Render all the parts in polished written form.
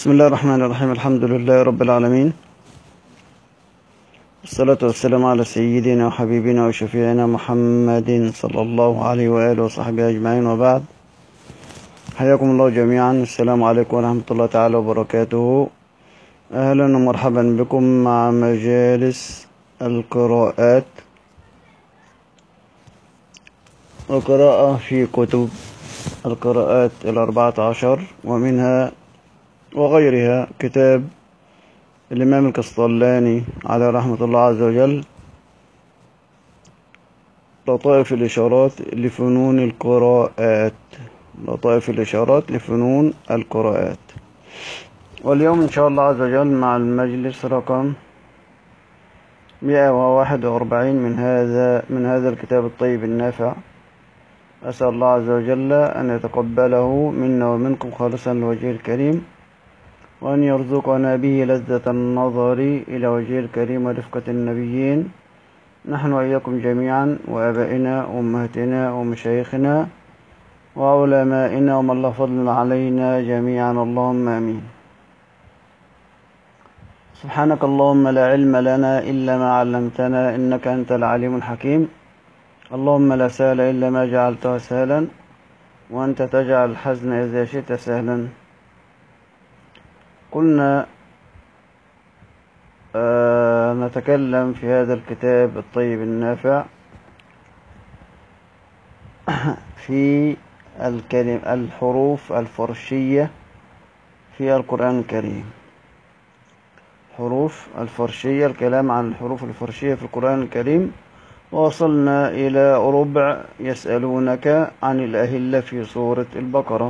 بسم الله الرحمن الرحيم. الحمد لله رب العالمين، والصلاة والسلام على سيدنا وحبيبنا وشفيعنا محمد صلى الله عليه وآله وصحبه أجمعين، وبعد. حياكم الله جميعا. السلام عليكم ورحمة الله تعالى وبركاته. أهلا ومرحبا بكم مع مجالس القراءات وقراءة في كتب القراءات 14، ومنها وغيرها كتاب الإمام القسطلاني على رحمة الله عز وجل، لطائف الإشارات لفنون القراءات. لطائف الإشارات لفنون القراءات. واليوم إن شاء الله عز وجل مع المجلس رقم 141 من هذا الكتاب الطيب النافع. أسأل الله عز وجل أن يتقبله منا ومنكم خالصا لوجهه الكريم، وأن يرزقنا به لذة النظر إلى وجهه الكريم ورفقة النبيين، نحن وإياكم جميعا، وآبائنا وأمهاتنا ومشايخنا وعلمائنا ومن الله فضل علينا جميعا، اللهم آمين. سبحانك اللهم لا علم لنا إلا ما علمتنا، إنك أنت العليم الحكيم. اللهم لا سهل إلا ما جعلته سهلا، وأنت تجعل الحزن إذا شئت سهلا. قلنا نتكلم في هذا الكتاب الطيب النافع في الحروف الفرشية في القرآن الكريم. حروف الفرشية، الكلام عن الحروف الفرشية في القرآن الكريم، ووصلنا إلى ربع يسألونك عن الأهلة في سورة البقرة.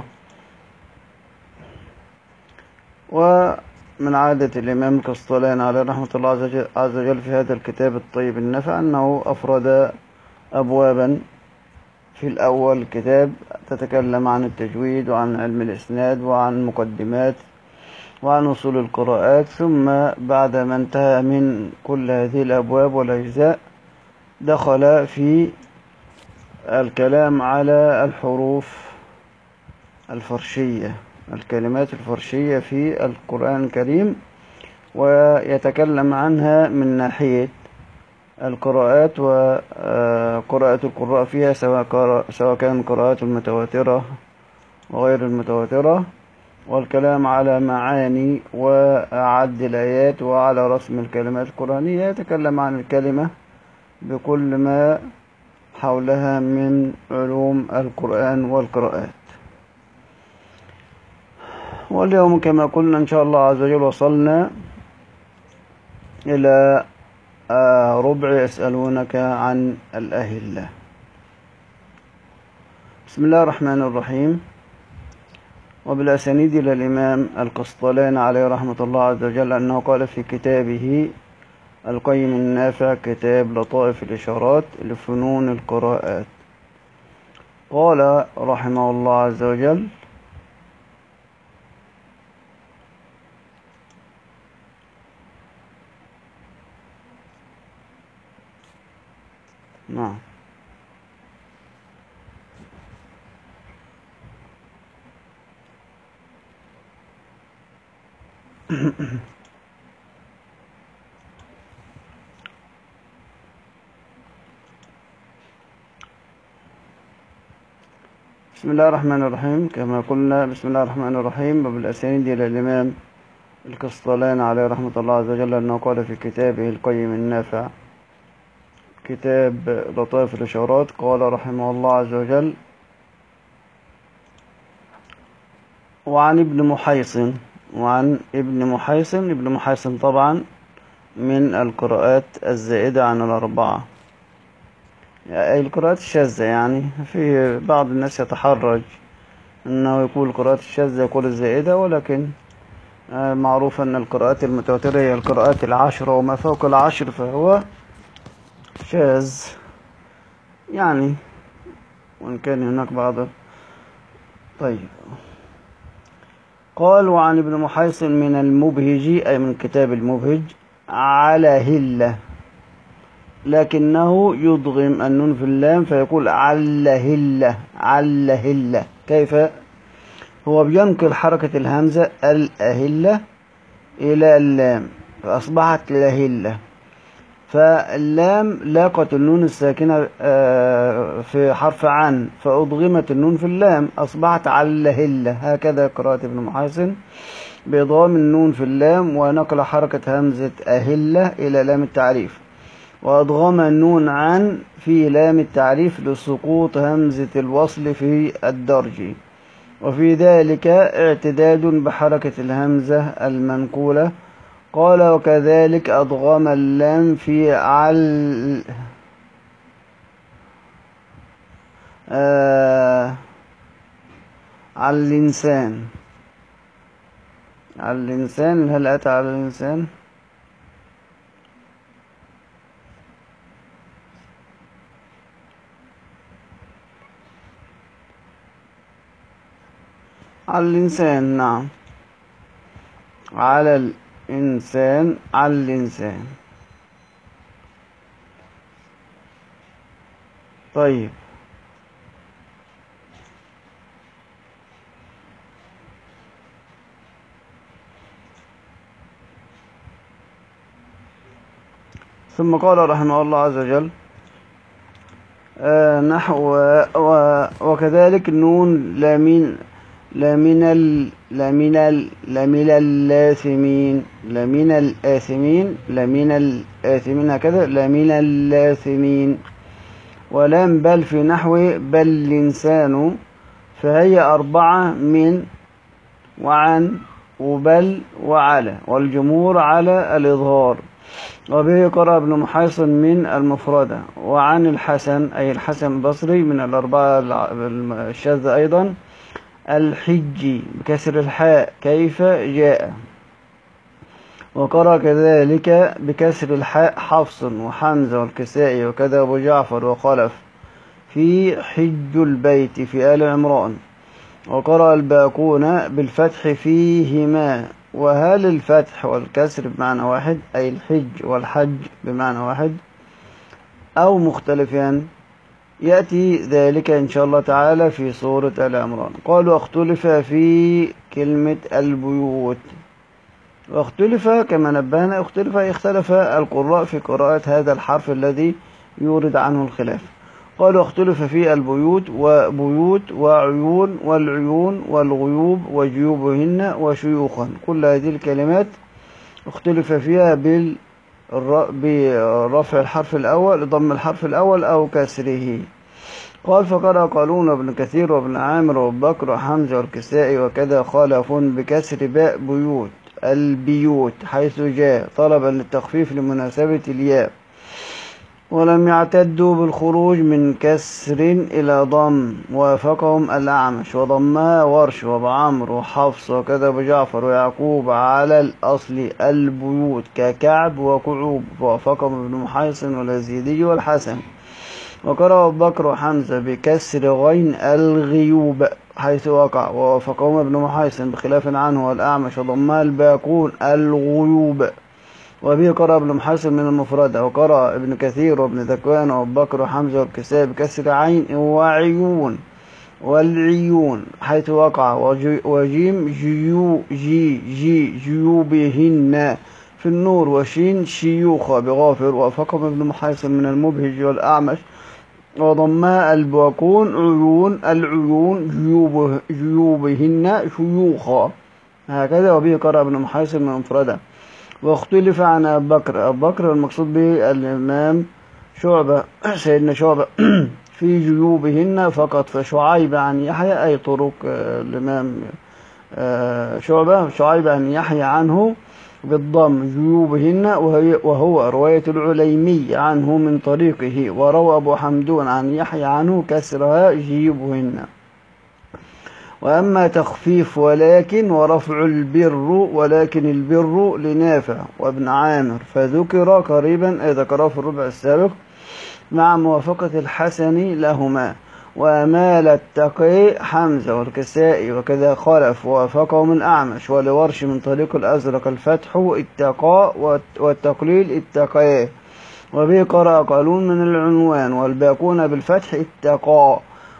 ومن عادة الإمام القسطلاني عليه رحمة الله عز وجل في هذا الكتاب الطيب النافع أنه أفرد أبوابا. في الأول كتاب تتكلم عن التجويد وعن علم الإسناد وعن مقدمات وعن أصول القراءات، ثم بعد ما انتهى من كل هذه الأبواب والأجزاء دخل في الكلام على الحروف الفرشية، الكلمات الفرشية في القرآن الكريم، ويتكلم عنها من ناحية القراءات وقراءة القراء فيها، سواء كان القراءات المتواترة وغير المتواترة، والكلام على معاني وعد الآيات وعلى رسم الكلمات القرآنية. يتكلم عن الكلمة بكل ما حولها من علوم القرآن والقراءات. واليوم كما قلنا إن شاء الله عز وجل وصلنا إلى ربع يسألونك عن الأهلة. بسم الله الرحمن الرحيم. وبالأسانيد إلى الإمام القسطلاني عليه رحمة الله عز وجل أنه قال في كتابه القيم النافع، كتاب لطائف الإشارات لفنون القراءات، قال رحمه الله عز وجل: نعم. بسم الله الرحمن الرحيم. كما قلنا بسم الله الرحمن الرحيم. وبالأسانيد إلى الإمام القسطلاني عليه رحمة الله عز وجل أنه قال في كتابه القيم النافع، كتاب لطائف الإشارات، قال رحمه الله عز وجل: وعن ابن محيصن طبعا من القراءات الزائدة عن الأربعة، أي القراءات الشاذة. يعني في بعض الناس يتحرج أنه يقول القراءات الشاذة يقول الزائدة، ولكن معروف أن القراءات المتواترة هي القراءات 10 وما فوق 10، فهو شاذ يعني، وإن كان هناك بعض. طيب، قال: وعن ابن محيصن من المبهج، أي من كتاب المبهج، على هلة، لكنه يضغم النون في اللام فيقول عل هلة. كيف؟ هو بينقل حركة الهمزة الأهلة إلى اللام فأصبحت لهلة. فاللام لاقت النون الساكنة في حرف عن فأضغمت النون في اللام أصبحت علهلة. هكذا قراءة ابن محيصن بإضغام النون في اللام ونقل حركة همزة أهلة إلى لام التعريف، وأضغم النون عن في لام التعريف لسقوط همزة الوصل في الدرج، وفي ذلك اعتداد بحركة الهمزة المنقولة. قال وكذلك أضغم اللام في على الإنسان. على الإنسان، هل أتى على الإنسان؟ على الإنسان، نعم، على الإنسان، على الإنسان. طيب، ثم قال رحمه الله عز وجل نحو وكذلك النون لمن اللاثمين، لمن الآثمين، لمن الآثمين، هكذا لمن اللاثمين. ولام بل في نحو بل الإنسان، فهي 4 من وعن وبل وعلى، والجمهور على الإظهار. وبه قرأ ابن محيصن من المفردة، وعن الحسن أي الحسن البصري من الأربعة الشاذ أيضا الحج بكسر الحاء كيف جاء. وقرأ كذلك بكسر الحاء حفص وحمزة والكسائي وكذا أبو جعفر وخلف في حج البيت في آل عمران. وقرأ الباقون بالفتح فيهما. وهل الفتح والكسر بمعنى واحد أي الحج والحج بمعنى واحد أو مختلفان؟ يأتي ذلك إن شاء الله تعالى في سورة آل عمران. قالوا اختلف في كلمة البيوت، واختلف كما نبهنا، اختلف القراء في قراءة هذا الحرف الذي يورد عنه الخلاف. قالوا اختلف في البيوت وبيوت وعيون والعيون والغيوب وجيوبهن وشيوخا. كل هذه الكلمات اختلف فيها برفع الحرف الأول، ضم الحرف الأول أو كسره. قال فقرأ قالون وابن كثير وابن عامر وابو بكر وحمزة والكسائي وكذا خالف بكسر باء بيوت البيوت حيث جاء طلبا للتخفيف لمناسبة الياء. ولم يعتدوا بالخروج من كسر إلى ضم، وافقهم الأعمش وضمها ورش وابو عمرو وحفص وكذا أبو جعفر ويعقوب على الأصل البيوت ككعب وكعوب، ووافقهم ابن محيصن واليزيدي والحسن. وقرأ أبو بكر وحمزة بكسر غين الغيوب حيث وقع، ووافقهم ابن محيصن بخلاف عنه والأعمش وضمها الباقون الغيوب. وبه قرأ ابن محيصن من المفردة. وقرأ ابن كثير وابن ذكوان وابو بكر وحمزة والكسائي بكسر عين وعيون والعيون حيث وقع، وجيم جيوبهن في النور، وشين شيوخ بغافر. وافقهم ابن محيصن من المبهج والأعمش وضمها الباقون عيون العيون جيوبهن شيوخا، هكذا. وبه قرأ ابن محيصن من المفردة. واختلف عن أبي بكر. أبو بكر المقصود به الإمام شعبة، سيدنا شعبة في جيوبهن فقط، فشعيب عن يحيى أي طرق الإمام شعيب عن يحيى عنه بالضم جيوبهن، وهو رواية العليمي عنه من طريقه. وروى أبو حمدون عن يحيى عنه كسرها جيوبهن. وأما تخفيف ولكن ورفع البر، ولكن البر لنافع وابن عامر فذكر قريبا أي ذكره في الربع السابق مع موافقة الحسن لهما. وأمال التقي حمزة والكسائي وكذا خلف، ووافقهم الأعمش ولورش من طريق الأزرق الفتح اتقاء والتقليل اتقاء. وبه قرأ قالون من العنوان والباقون بالفتح اتقاء.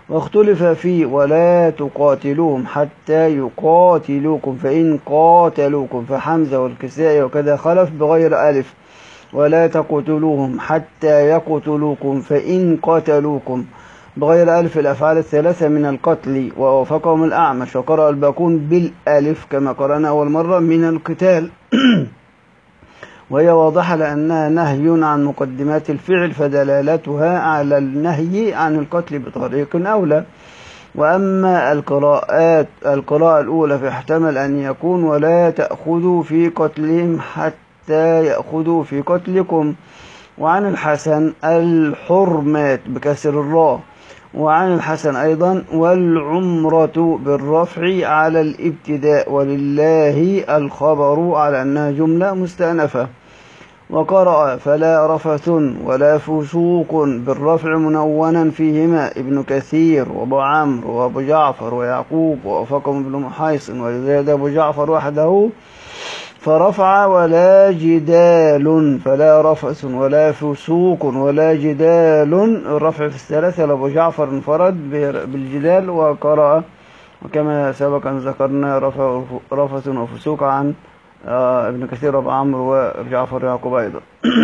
واختلف في ولا تقاتلوهم حتى يقاتلوكم فإن قاتلوكم فحمزة والكسائي وكذا خلف بغير ألف. ولا تقتلوهم حتى يقتلوكم فإن قتلوكم بغير ألف الأفعال الثلاثة من القتل. ووافقهم الأعمش وقرأ الباقون بالألف كما قرأنا أول مرة من القتال وهي واضحة لأنها نهي عن مقدمات الفعل فدلالتها على النهي عن القتل بطريق أولى. وأما القراءة الأولى فاحتمل أن يكون ولا تأخذوا في قتلهم حتى يأخذوا في قتلكم. وعن الحسن الحرمات بكسر الراء. وعن الحسن أيضا والعمرة بالرفع على الابتداء ولله الخبر على أنها جملة مستأنفة. وقرأ فلا رفث ولا فسوق بالرفع منونا فيهما ابن كثير وابو عمرو وابو جعفر ويعقوب ووافقهم ابن محيصن وزاد ابو جعفر وحده فرفع ولا جدال فلا رفث ولا فسوق ولا جدال الرفع في الثلاثة لابو جعفر انفرد بالجدال وقرأ وكما سبق أن ذكرنا رفث وفسوق عن ابن كثير وابو عمرو وجعفر ويعقوب أيضا.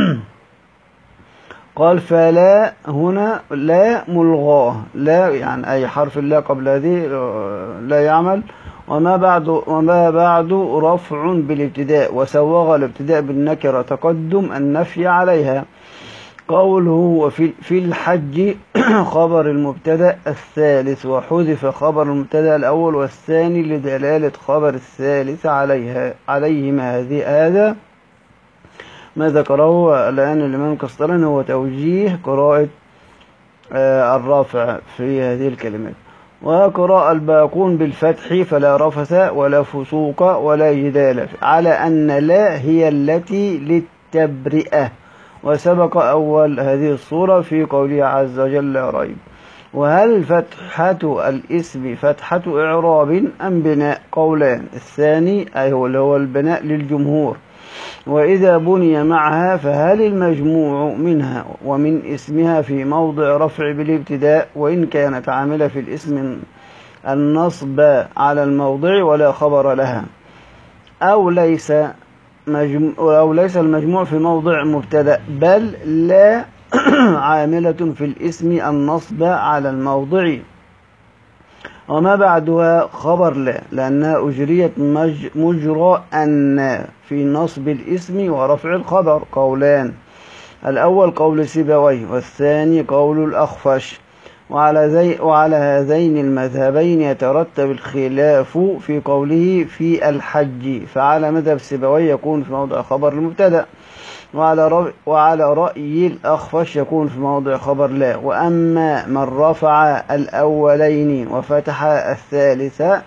قال فلا هنا لا ملغاه لا يعني أي حرف لا قبل هذه لا يعمل. وما بعد رفع بالابتداء وسوغ الابتداء بالنكرة تقدم النفي عليها. قوله في الحج خبر المبتدأ الثالث وحذف خبر المبتدأ الأول والثاني لدلالة خبر الثالث عليهما. هذا ما ذكره الآن الإمام كسطلاني هو توجيه قراءة الرافع في هذه الكلمات. وقراءة الباقون بالفتح فلا رفث ولا فسوق ولا جدال على أن لا هي التي للتبرئة وسبق أول هذه الصورة في قوله عز وجل لا ريب. وهل فتحة الاسم فتحة إعراب أم بناء؟ قولان. الثاني أي هو البناء للجمهور. وإذا بني معها فهل المجموع منها ومن اسمها في موضع رفع بالابتداء وإن كانت عاملة في الاسم النصب على الموضع ولا خبر لها أو ليس المجموع في موضع مبتدأ بل لا عاملة في الاسم النصب على الموضع وما بعدها خبر لا لأنها أجريت مجرى أن في نصب الاسم ورفع الخبر. قولان. الأول قول سيبويه والثاني قول الأخفش. وعلى هذين المذهبين يترتب الخلاف في قوله في الحج فعلى مذهب سيبويه يكون في موضع خبر المبتدأ وعلى رأي الأخفش يكون في موضع خبر لا. وأما من رفع الأولين وفتح الثالثة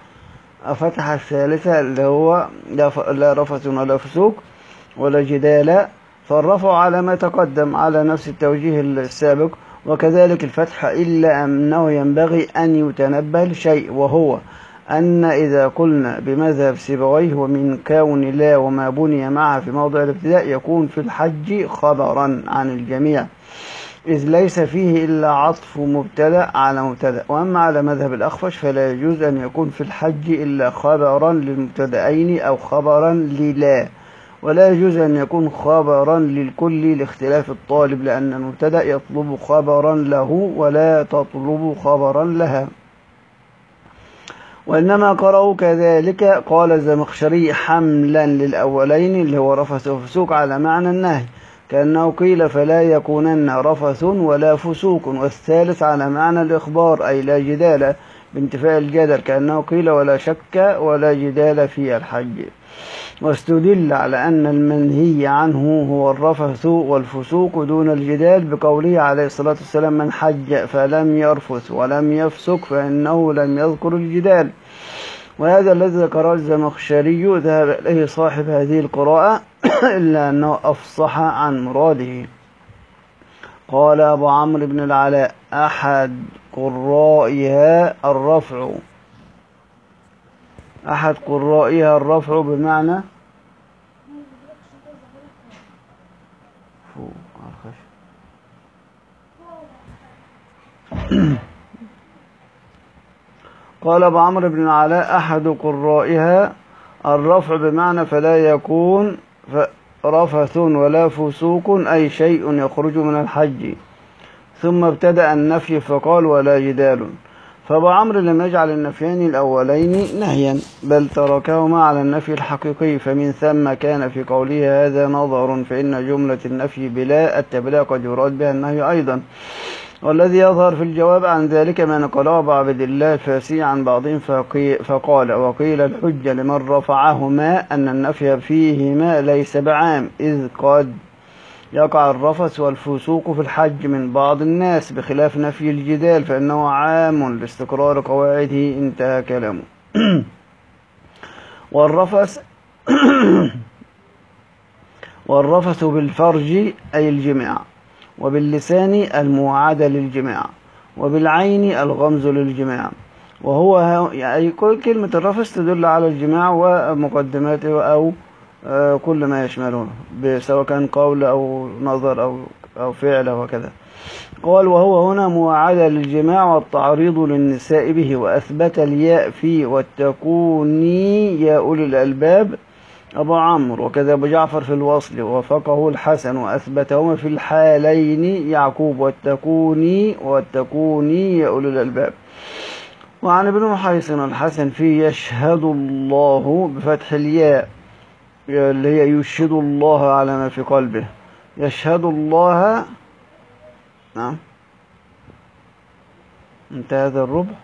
اللي هو لا رفث ولا فسوق ولا جدال فالرفع على ما تقدم على نفس التوجيه السابق وكذلك الفتح إلا أنه ينبغي أن يتنبه لشيء وهو أن إذا قلنا بمذهب سيبويه ومن كون لا وما بني معه في موضع الابتداء يكون في الحج خبرا عن الجميع إذ ليس فيه إلا عطف مبتدأ على مبتدأ. وأما على مذهب الأخفش فلا يجوز أن يكون في الحج إلا خبرا للمبتدأين أو خبرا للا ولا يجوز أن يكون خبرا للكل لاختلاف الطالب لأن المبتدأ يطلب خبرا له ولا تطلب خبرا لها. وإنما قرأوا كذلك قال الزمخشري حملا للأولين اللي هو رفث وفسوق على معنى النهي كأنه قيل فلا يكونن رفث ولا فسوق والثالث على معنى الإخبار أي لا جدال بانتفاء الجدل كأنه قيل ولا شك ولا جدال في الحج. واستدل على أن المنهي عنه هو الرفث والفسوق دون الجدال بقوله عليه الصلاة والسلام من حج فلم يرفث ولم يفسق فإنه لم يذكر الجدال. وهذا الذي ذكره الزمخشري ذهب إليه صاحب هذه القراءة إلا أنه أفصح عن مراده. قال أبو عمرو بن العلاء أحد قرائها الرفع بمعنى قال أبو عمرو بن العلاء أحد قرائها الرفع بمعنى فلا يكون رفث ولا فسوق أي شيء يخرج من الحج، ثم ابتدأ النفي فقال ولا جدال. فأبو عمرو لم يجعل النفيين الأولين نهيا بل تركهما على النفي الحقيقي، فمن ثم كان في قوله هذا نظر، فإن جملة النفي بلا التبلاء قد يراد بها النهي أيضا. والذي يظهر في الجواب عن ذلك ما نقله أبو عبد الله الفاسي عن بعضهم فقال وقيل الحجة لمن رفعهما أن النفي فيهما ليس بعام، إذ قد يقع الرفث والفسوق في الحج من بعض الناس، بخلاف نفي الجدال فإنه عام لاستقرار قواعده. انتهى كلامه. والرفث بالفرج أي الجماع، وباللسان المواعدة للجماع، وبالعين الغمز للجماع، وهو يعني كل كلمة الرفث تدل على الجماع ومقدماته أو كل ما يشمله، سواء كان قول أو نظر أو فعل وكذا. قال وهو هنا مواعدة للجماع والتعريض للنساء به، وأثبت الياء في والتكوني يا أولي الألباب أبو عمرو، وكذا أبو جعفر في الوصل، ووافقه الحسن، وأثبتهما في الحالين يعقوب والتكوني يا أولي الألباب. وعن ابن محيصن الحسن في يشهد الله بفتح الياء اللي هي يشهد الله على ما في قلبه، يشهد الله. نعم انتهى هذا الربع.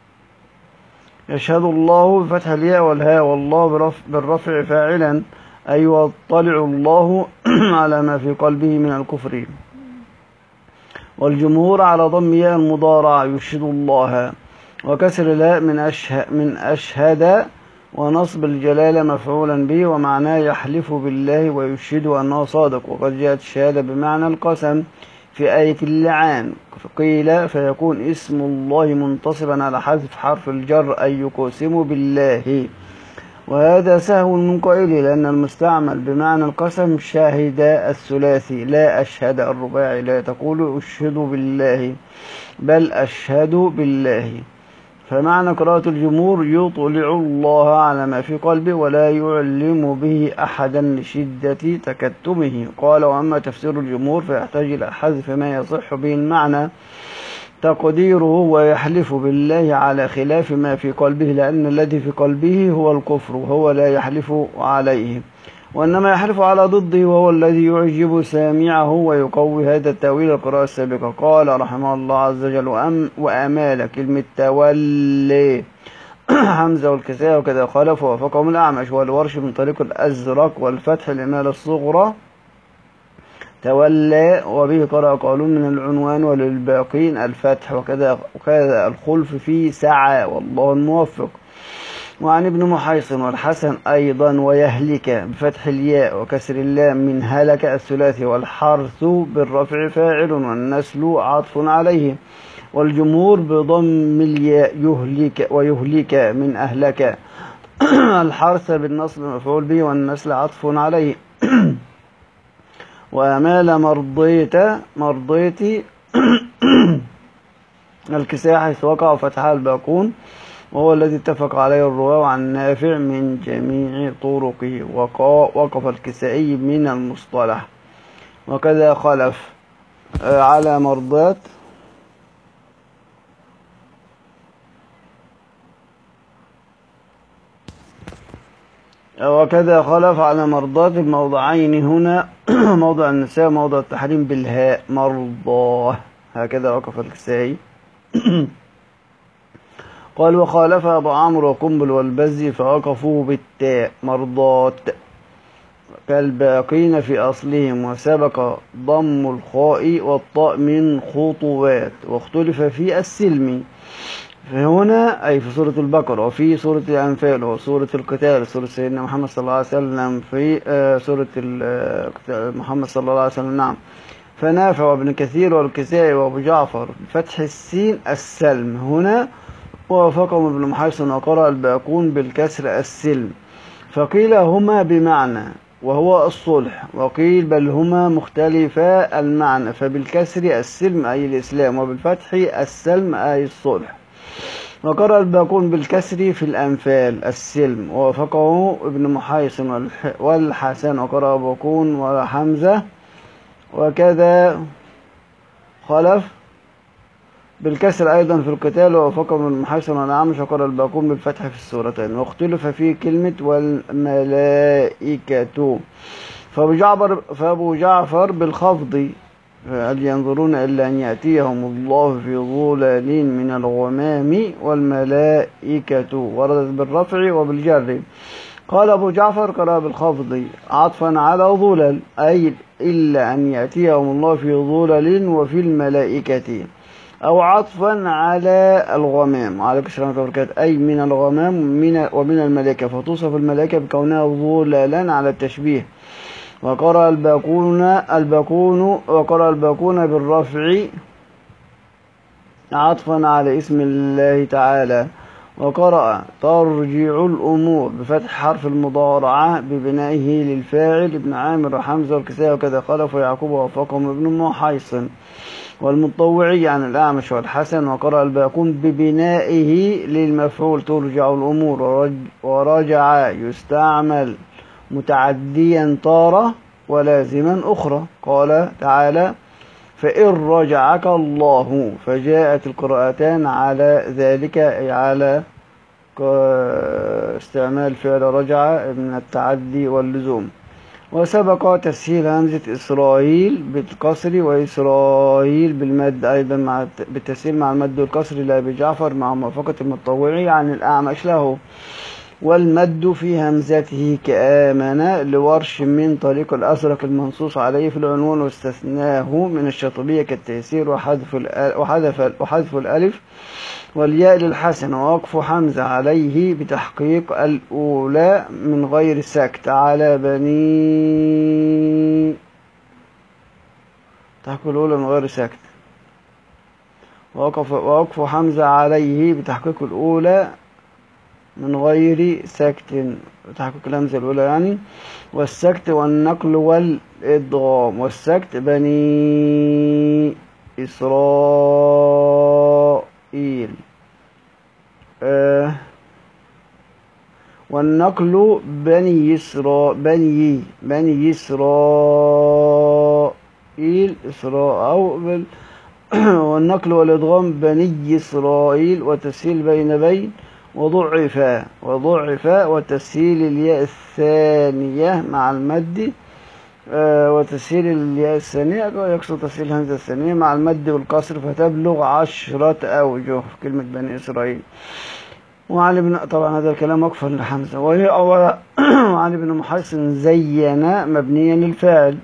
يشهد الله بفتح الياء والهاء، والله بالرفع فاعلا أي يطلع الله على ما في قلبه من الكفر. والجمهور على ضم ياء المضارع يشهد الله، وكسر الهاء من أشهد، ونصب الجلالة مفعولا به، ومعناه يحلف بالله ويشهد أنه صادق. وقد جاءت الشهادة بمعنى القسم في آية اللعان، قيل فيكون اسم الله منتصبا على حذف حرف الجر أي يقسم بالله، وهذا سهو من قائله، لأن المستعمل بمعنى القسم شاهد الثلاثي لا أشهد الرباعي، لا تقول أشهد بالله بل أشهد بالله. فمعنى قراءة الجمهور يطلع الله على ما في قلبه ولا يعلم به أحدا لشدة تكتمه. قال وأما تفسير الجمهور فيحتاج إلى حذف ما يصح به المعنى، تقديره ويحلف بالله على خلاف ما في قلبه، لأن الذي في قلبه هو الكفر وهو لا يحلف عليه، وإنما يحلف على ضده وهو الذي يعجب سامعه ويقوي هذا التأويل القراءة السابقة. قال رحمه الله عز وجل وأمال كلمة تولي حمزة والكساء وكذا خالف ووافقهم الأعمش والورش من طريق الأزرق والفتح الإمالة الصغرى تولى، وبه قرأ قالون من العنوان وللباقين الفتح، وكذا الخلف فيه سعى والله الموفق. وعن ابن محيصن والحسن أيضا ويهلك بفتح الياء وكسر اللام من هلك الثلاثي، والحرث بالرفع فاعل والنسل عطف عليه، والجمهور بضم الياء يهلك ويهلك من أهلك الحرث بالنصب مفعول به والنسل عطف عليه. وأمال مرضيتي الكساء حيث وقع فتحها الباقون، وهو الذي اتفق عليه الرواة عن نافع من جميع طرقه، وقف الكسائي من المصطلح. وكذا خلف على مرضات الموضعين هنا موضع النساء وموضع التحريم بالهاء مرضاه، هكذا وقف الكسائي. قال وخالف أبو عمرو وقنبل والبزي فوقفوا بالتاء مرضات كالباقين في أصلهم، وسبق ضم الخاء والطاء من خطوات، واختلف في السلم فهنا أي في سورة البقرة، وفي سورة الأنفال وسورة القتال سورة سيدنا محمد صلى الله عليه وسلم، في سورة محمد صلى الله عليه وسلم. نعم. فنافع وابن كثير والكسائي وابو جعفر بفتح السين السلم هنا، ووافقهم ابن محيصن وقرأ الباقون بالكسر السلم، فقيل هما بمعنى وهو الصلح، وقيل بل هما مختلفا المعنى، فبالكسر السلم أي الإسلام وبالفتح السلم أي الصلح. وقرأ الباقون بالكسر في الأنفال السلم، ووافقه ابن محيصن والحسن، وقرأ باقون وحمزة، وكذا خلف بالكسر أيضا في القتال، ووافقه ابن محيصن والأعمش، وقرأ الباقون بالفتح في السورتين. واختلف في كلمة والملائكة، فأبو جعفر بالخفض، هل ينظرون إلا أن يأتيهم الله في ظلال من الغمام والملائكة، وردت بالرفع وبالجر. قال أبو جعفر قرأ بالخفض عطفا على ظلل، أي إلا أن يأتيهم الله في ظلل وفي الملائكة، أو عطفا على الغمام على كسر أي من الغمام ومن الملائكة، فتوصف الملائكة بكونها ظللا على التشبيه. وقرأ الباقون بالرفع عطفا على اسم الله تعالى. وقرأ ترجع الأمور بفتح حرف المضارعة ببنائه للفاعل ابن عامر وحمزة والكسائي، وكذا خلف ويعقوب ووفقهم ابن محيصن والمطوعي عن الأعمش والحسن. وقرأ الباقون ببنائه للمفعول ترجع الأمور، ورجع يستعمل متعديا طارة ولازما أخرى. قال تعالى فإن رجعك الله، فجاءت القراءتان على ذلك، أي على استعمال فعل رجع من التعدي واللزوم. وسبق تسهيل همزة إسرائيل بالكسر وإسرائيل بالمد أيضا بالتسهيل مع المد والكسر لأبي جعفر مع موافقة المطوعي عن الأعمش له، والمد في همزته كآمن لورش من طريق الأزرق المنصوص عليه في العنوان، واستثناه من الشاطبية كالتيسير وحذف الألف والياء للحسن. ووقف حمزة عليه بتحقيق الأولى من غير سكت على بني، تحقيق الأولى من غير سكت. ووقف حمزة عليه بتحقيق الأولى من غير سكت، تحقيق الهمزة الأولى يعني، والسكت والنقل والإدغام. والسكت بني إسرائيل، والنقل بني إسرائيل أو والنقل والإدغام بني إسرائيل، وتسهيل بين وضعف وتسهيل الياء الثانية مع المد، وتسهيل الياء الثانية يقصد تسهيل الهمزة الثانية مع المد والكسر، فتبلغ 10 أوجه في كلمة بني إسرائيل. وعلي بن طبعا هذا الكلام وقفا لحمزة. وعلي بن محيصن زين مبنيا للفاعل،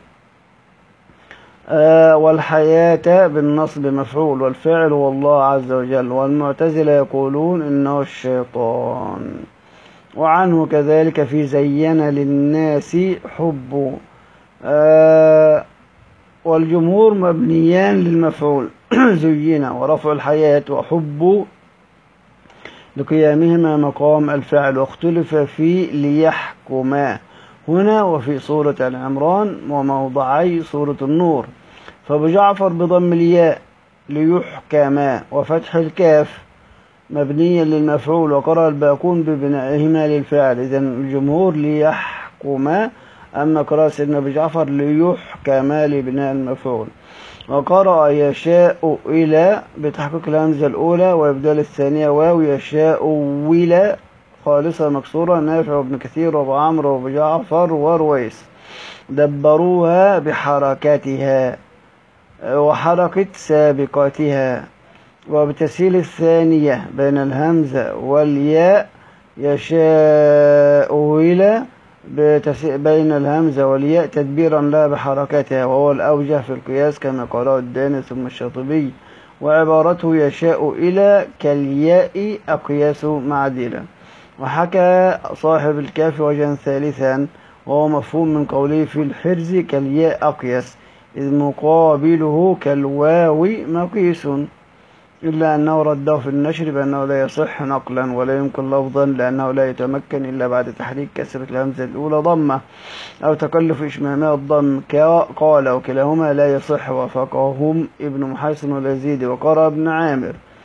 والحياة بالنصب مفعول، والفاعل هو الله عز وجل. والمعتزلة يقولون إنه الشيطان. وعنه كذلك في زين للناس حب، والجمهور مبنيان للمفعول زين، ورفع الحياة وحب لقيامهما مقام الفعل. واختلف في ليحكما هنا وفي سورة العمران وموضعي سورة النور. فأبو جعفر بضم الياء ليحكما وفتح الكاف مبنيا للمفعول، وقرأ الباقون ببنائهما للفعل. إذن الجمهور ليحكما، أما قراءة سيدنا أبو جعفر ليحكما لبناء المفعول. وقرأ يشاء إلى بتحقيق الهمزة الأولى وإبدال الثانية واو، يشاء ولا خالصة مكسورة، نافع وابن كثير وابو عمرو وابو جعفر ورويس دبروها بحركاتها وحركة سابقاتها. وبتسهيل الثانية بين الهمزة والياء يشاء ولا بين الهمزة والياء تدبيرا لها بحركتها، وهو الأوجه في القياس كما قرأ الداني ثم الشاطبي. وعبارته يشاء إلى كالياء أقياس معدلة. وحكى صاحب الكاف وجها ثالثا، وهو مفهوم من قوله في الحرز كالياء أقيس، إذ مقابله كالواو مقيس، إلا أنه رده في النشر بأنه لا يصح نقلا ولا يمكن لفظا، لأنه لا يتمكن إلا بعد تحريك كسرة الهمزة الأولى ضمة أو تكلف إشمامها الضم. قال وكلاهما لا يصح، وافقهم ابن محيصن واليزيدي. وقرأ ابن عامر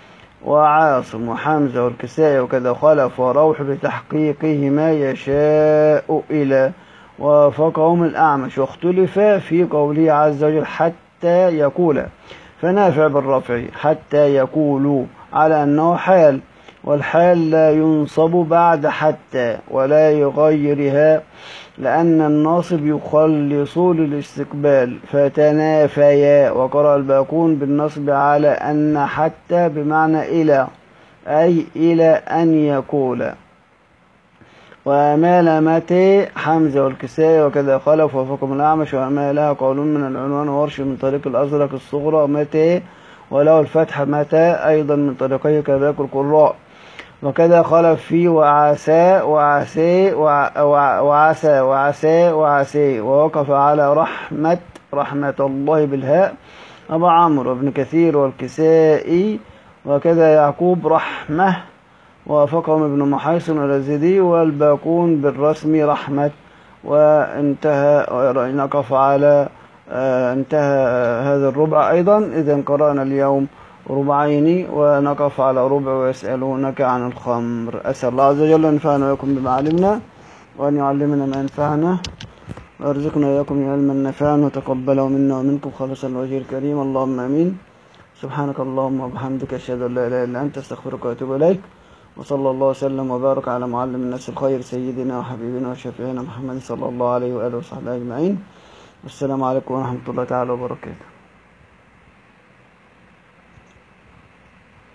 وعاصم وحمزة والكسائي وكذا خلف وروح بتحقيقه ما يشاء إلى، ووافقهم الأعمش، واختلف في قوله عز وجل حتى يقول، فنافع بالرفع حتى يقولوا على أنه حال، والحال لا ينصب بعد حتى ولا يغيرها، لأن الناصب يخلص للاستقبال فتنافيا. وقرأ الباقون بالنصب على أن حتى بمعنى إلى، أي إلى أن يقول. وأمال متى حمزة والكسائي وكذا خلف وفقهم الأعمش، وأمالها قول من العنوان ورش من طريق الأزرق الصغرى متى، وله الفتح متى أيضا من طريقه كذاك القراء. وكذا خلف في وعسى وعسى وعسى وعسى وعسى، ووقف على رحمة الله بالهاء أبو عمرو وابن كثير والكسائي، وكذا يعقوب رحمة، ووافقهم ابن محيصن واليزيدي والباقون بالرسم رحمة. وانتهى نقف على انتهى هذا الربع أيضا. إذا قرأنا اليوم ربعين، ونقف على ربع ويسألونك عن الخمر. أسأل الله عز وجل أن ينفعنا ويكم بما علمنا، وأن يعلمنا ما ينفعنا، وارزقنا وإياكم علما نافعا، وتقبله منا ومنكم خالصا لوجهه الكريم، اللهم آمين. سبحانك اللهم وبحمدك، أشهد أن لا إله إلا أنت، أستغفرك وأتوب إليك. وصلى الله وسلم وبارك على معلم الناس الخير سيدنا وحبيبنا وشفيعنا محمد صلى الله عليه وآله وصحبه أجمعين. والسلام عليكم ورحمة الله تعالى وبركاته.